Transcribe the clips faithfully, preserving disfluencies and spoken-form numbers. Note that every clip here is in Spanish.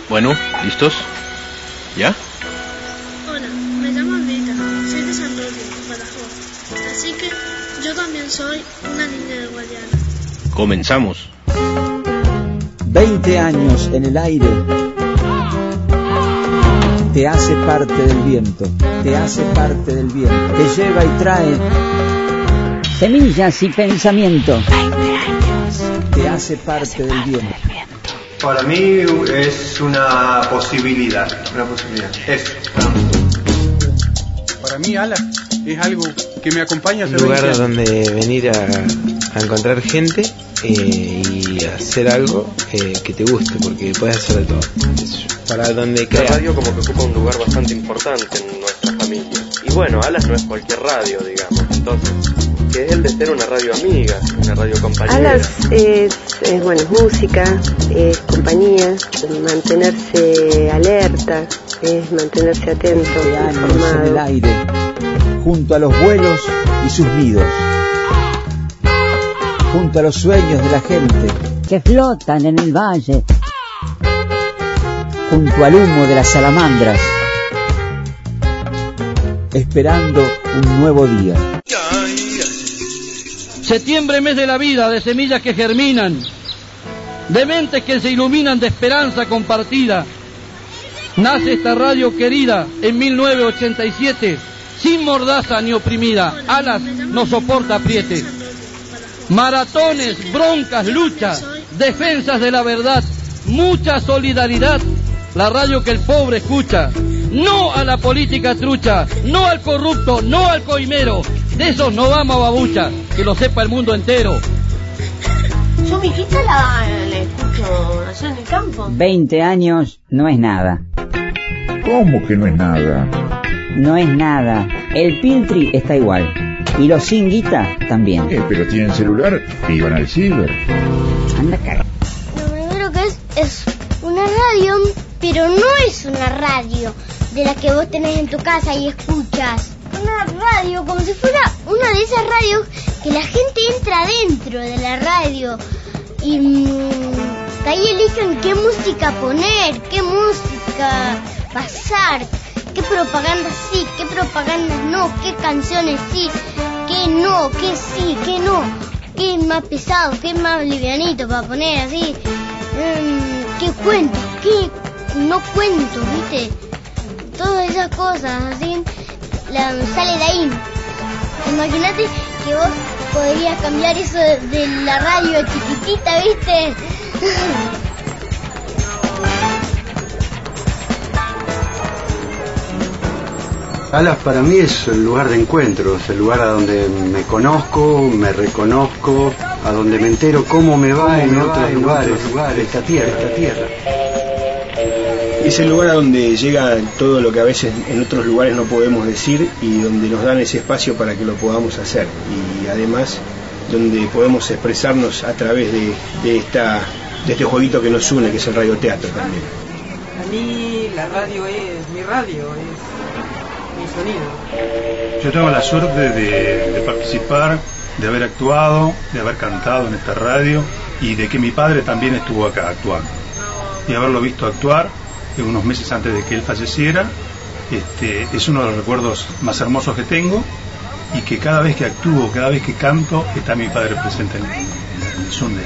Bueno, ¿listos? ¿Ya? Hola, me llamo Alvita, soy de San Roque, Badajoz. Así que yo también soy una niña de Guadiana. Comenzamos. veinte años en el aire. Te hace parte del viento, te hace parte del viento. Te lleva y trae semillas y pensamiento. veinte años. Te hace parte del viento. Para mí es una posibilidad, una posibilidad. Es. Para mí, Alas, es algo que me acompaña hace un lugar veinte años. Donde venir a, a encontrar gente eh, y hacer algo eh, que te guste, porque puedes hacer de todo. Es para donde La creas. radio como que ocupa un lugar bastante importante en nuestra familia. Y bueno, Alas no es cualquier radio, digamos. Entonces, que es el de ser una radio amiga, una radio compañera. Alas es, es bueno, es música, es compañía, mantenerse alerta, es mantenerse atento, veinte años informado. en el aire, junto a los vuelos y sus nidos, junto a los sueños de la gente, que flotan en el valle, junto al humo de las salamandras, esperando un nuevo día. Septiembre, mes de la vida, de semillas que germinan, de mentes que se iluminan de esperanza compartida. Nace esta radio querida en mil novecientos ochenta y siete, sin mordaza ni oprimida. Alas no soporta apriete. Maratones, broncas, luchas, defensas de la verdad, mucha solidaridad. La radio que el pobre escucha. No a la política trucha, no al corrupto, no al coimero. De esos no vamos a babucha, que lo sepa el mundo entero. Yo mi hijita la, la escucho allá en el campo. veinte años no es nada. ¿Cómo que no es nada? No es nada. El Piltri está igual. Y los sin guita también. Eh, pero tienen celular y iban al ciber. Anda caga. Lo primero que es es una radio, pero no es una radio de la que vos tenés en tu casa y escuchas. Una radio como si fuera una de esas radios que la gente entra dentro de la radio y mmm, ahí eligen qué música poner, qué música pasar, qué propaganda sí, qué propaganda no, qué canciones sí, qué no, qué sí, qué no, qué es más pesado, qué es más livianito para poner así, mmm, qué cuentos, qué no cuentos, ¿viste? Todas esas cosas así la, sale de ahí. Imagínate que vos podrías cambiar eso de, de la radio chiquitita, ¿viste? Alas para mí es el lugar de encuentro, es el lugar a donde me conozco, me reconozco, a donde me entero cómo me va, cómo en, me otros va en otros lugares de esta tierra, esta tierra. Es el lugar a donde llega todo lo que a veces en otros lugares no podemos decir y donde nos dan ese espacio para que lo podamos hacer. Y además donde podemos expresarnos a través de, de, esta, de este jueguito que nos une, que es el radioteatro también. A mí la radio es mi radio, es mi sonido. Yo tengo la suerte de, de participar, de haber actuado, de haber cantado en esta radio y de que mi padre también estuvo acá actuando. Y haberlo visto actuar unos meses antes de que él falleciera, este, es uno de los recuerdos más hermosos que tengo, y que cada vez que actúo, cada vez que canto, está mi padre presente en el, en el Zoom de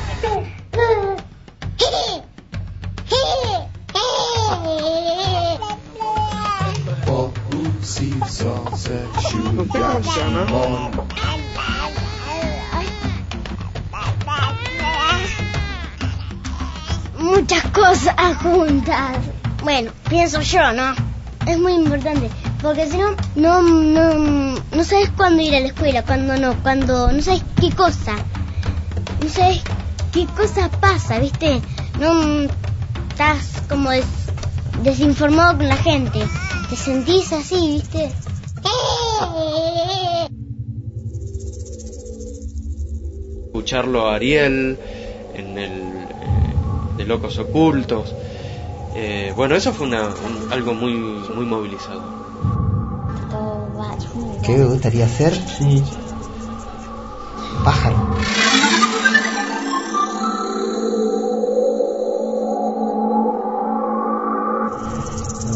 Muchas cosas juntas. Bueno, pienso yo, ¿no? Es muy importante, porque si no, no, no, no sabes cuándo ir a la escuela, cuándo no, cuando no sabes qué cosa, no sabes qué cosa pasa, ¿viste? No estás como des, desinformado con la gente, te sentís así, ¿viste? Escucharlo a Ariel en el de Locos Ocultos. Eh, bueno, eso fue una, un, algo muy muy movilizador. ¿Qué me gustaría hacer? Sí. Pájaro.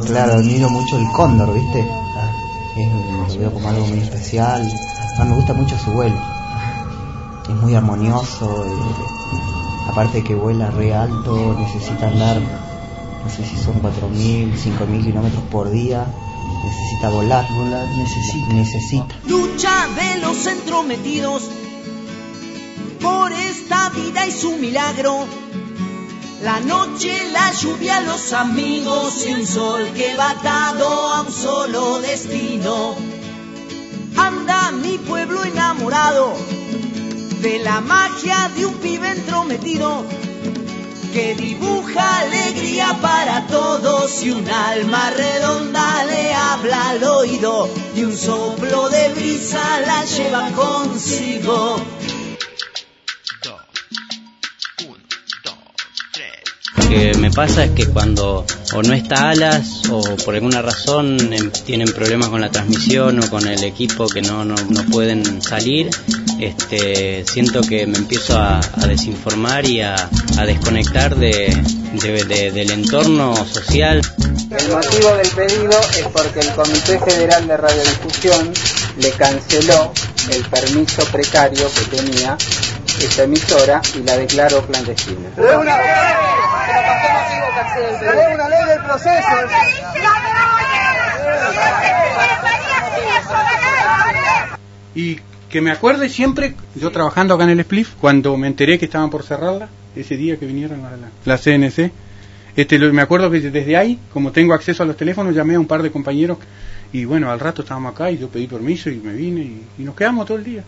Claro, admiro mucho el cóndor, ¿viste? Es, lo veo como algo muy especial. Ah, me gusta mucho su vuelo. Es muy armonioso. Eh, aparte de que vuela re alto, necesita andar, no sé si son cuatro mil, cinco mil kilómetros por día. Necesita volar, volar, necesita. necesita. Lucha de los entrometidos por esta vida y su milagro. La noche, la lluvia, los amigos y un sol que va atado a un solo destino. Anda mi pueblo enamorado de la magia de un pibe entrometido que dibuja alegría para todos y un alma redonda le habla al oído y un soplo de brisa la lleva consigo. Lo que me pasa es que cuando o no está Alas o por alguna razón eh, tienen problemas con la transmisión o con el equipo que no, no, no pueden salir, este, siento que me empiezo a, a desinformar y a, a desconectar de, de, de, del entorno social. El motivo del pedido es porque el Comité Federal de Radiodifusión le canceló el permiso precario que tenía esta emisora y la declaró clandestina. ¡Es una ley! ¡Es una ley del proceso! Y que me acuerde siempre, yo trabajando acá en el Spliff, cuando me enteré que estaban por cerrarla, ese día que vinieron a la, la C N C, este, me acuerdo que desde ahí, como tengo acceso a los teléfonos, llamé a un par de compañeros y bueno, al rato estábamos acá y yo pedí permiso y me vine y, y nos quedamos todo el día.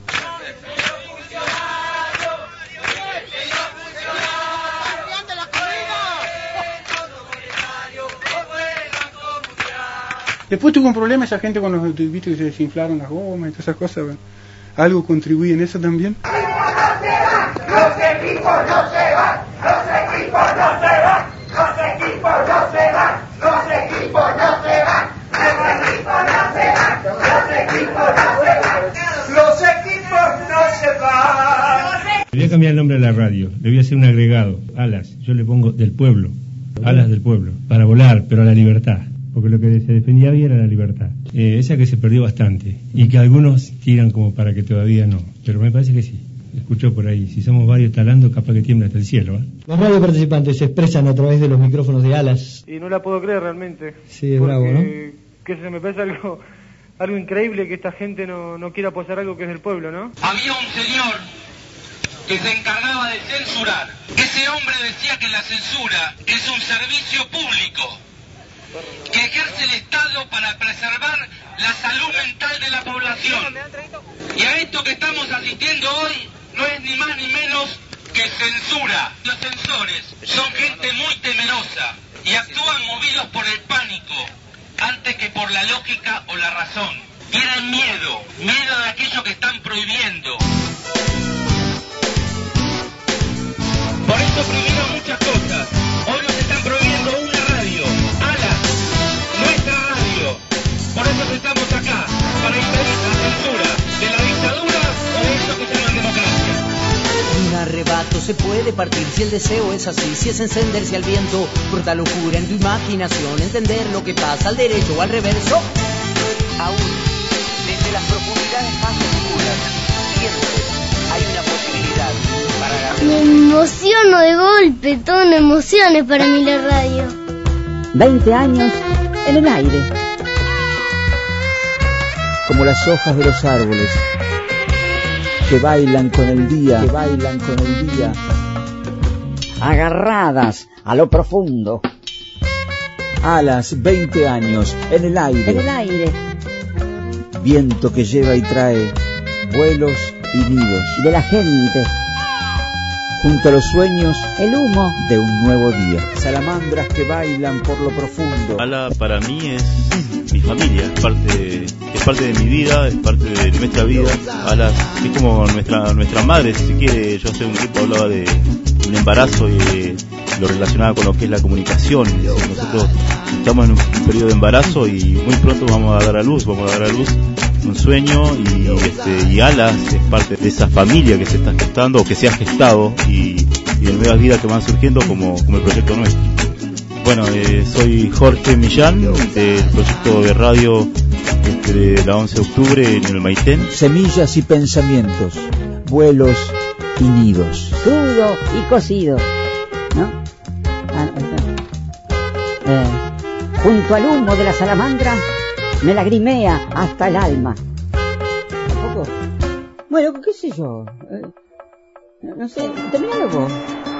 Después tuvo un problema esa gente con los, viste que se desinflaron las gomas y todas esas cosas, ¿verdad? Algo contribuye en eso también. Los equipos no se van, los equipos no se van, los equipos no se van, los equipos no se van, los equipos no se van, los equipos no se van, los equipos no se van. Le voy a cambiar el nombre a la radio, le voy a hacer un agregado, Alas, yo le pongo del pueblo, Alas del pueblo, para volar, pero a la libertad. Porque lo que se defendía bien era la libertad, eh, esa que se perdió bastante y que algunos tiran como para que todavía no, pero me parece que sí. Escuchó por ahí, si somos varios talando, capaz que tiembla hasta el cielo, ¿eh? Los radio participantes se expresan a través de los micrófonos de Alas. Y no la puedo creer realmente. Sí, es bravo, ¿no? Que se me parece algo algo increíble que esta gente no, no quiera apoyar algo que es del pueblo, ¿no? Había un señor que se encargaba de censurar. Ese hombre decía que la censura es un servicio público que ejerce el Estado para preservar la salud mental de la población. Y a esto que estamos asistiendo hoy no es ni más ni menos que censura. Los censores son gente muy temerosa y actúan movidos por el pánico antes que por la lógica o la razón. Tienen miedo, miedo de aquello que están prohibiendo. Por eso prohibieron muchas cosas. Hoy nos están prohibiendo una radio, Alas, nuestra radio. Por eso estamos acá, para impedir la censura de la dictadura o de eso que llaman democracia. Un arrebato se puede partir si el deseo es así, si es encenderse al viento, brota locura en tu imaginación, entender lo que pasa al derecho o al reverso. Aún, desde las profundidades más oscuras, siempre hay una posibilidad para la... Me emociono de golpe, todo en emociones para mí la radio. veinte años en el aire. Como las hojas de los árboles que bailan con el día, que bailan con el día, agarradas a lo profundo. Alas, veinte años en el aire. En el aire. Viento que lleva y trae vuelos y nidos. De la gente. Junto a los sueños, el humo de un nuevo día. Salamandras que bailan por lo profundo. Ala para mí es mi familia, es parte, es parte de mi vida, es parte de nuestra vida. Ala es como nuestra nuestra madre, si se quiere. Yo hace un tiempo hablaba de un embarazo y de lo relacionado con lo que es la comunicación. Nosotros estamos en un periodo de embarazo y muy pronto vamos a dar a luz, vamos a dar a luz un sueño y, este, y Alas es parte de esa familia que se está gestando o que se ha gestado y, y de nuevas vidas que van surgiendo como, como el proyecto nuestro. Bueno, eh, soy Jorge Millán, del proyecto de radio este, de la once de octubre en el Maitén. Semillas y pensamientos, vuelos y nidos. Crudo y cocido, ¿no? Ah, eh, junto al humo de la salamandra me lagrimea hasta el alma. ¿Tampoco? Bueno, qué sé yo. Eh, no sé, terminalo vos.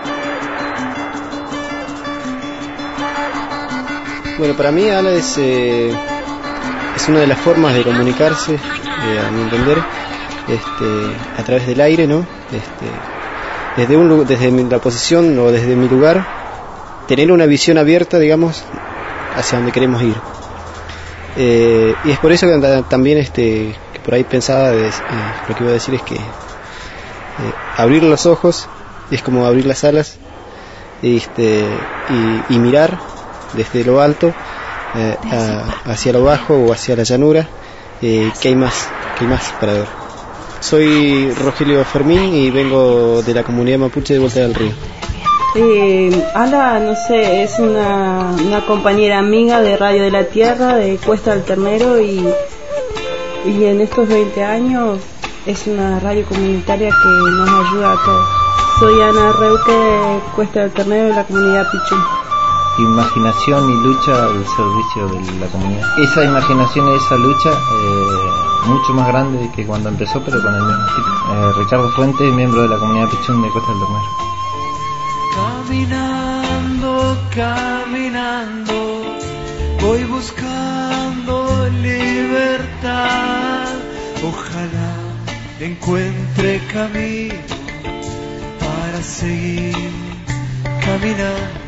Bueno, para mí Ala es, eh, es una de las formas de comunicarse, eh, a mi entender, este, a través del aire, ¿no? Este, desde, un, desde mi, la posición o desde mi lugar, tener una visión abierta, digamos, hacia donde queremos ir. Eh, y es por eso que también, este, que por ahí pensaba, de, eh, lo que iba a decir es que eh, abrir los ojos es como abrir las alas, este, y, y mirar desde lo alto eh, a, hacia lo bajo o hacia la llanura, eh, que hay más, que hay más para ver. Soy Rogelio Fermín y vengo de la comunidad mapuche de Vuelta del Río. Eh, Ala, no sé, es una, una compañera amiga de Radio de la Tierra, de Cuesta del Ternero, y, y en estos veinte años es una radio comunitaria que nos ayuda a todos. Soy Ana Reuque de Cuesta del Ternero, de la comunidad Pichú. Imaginación y lucha al servicio de la comunidad. Esa imaginación y esa lucha, eh, mucho más grande que cuando empezó, pero con el mismo tipo. Eh, Ricardo Fuentes, miembro de la comunidad Pichún de Costa del Ternero. Caminando, caminando, voy buscando libertad. Ojalá encuentre camino para seguir caminando.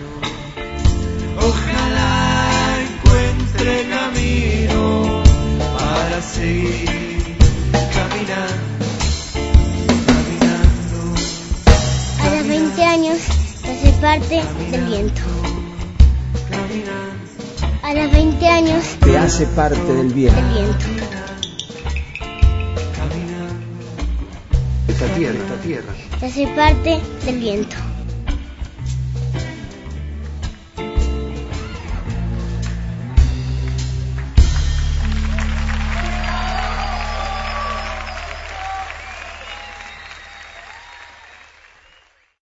Ojalá encuentre camino para seguir caminando, caminando. A los veinte años se hace parte del viento. A los veinte años te hace parte del viento. Del viento. Esta tierra, esta tierra. Se hace parte del viento.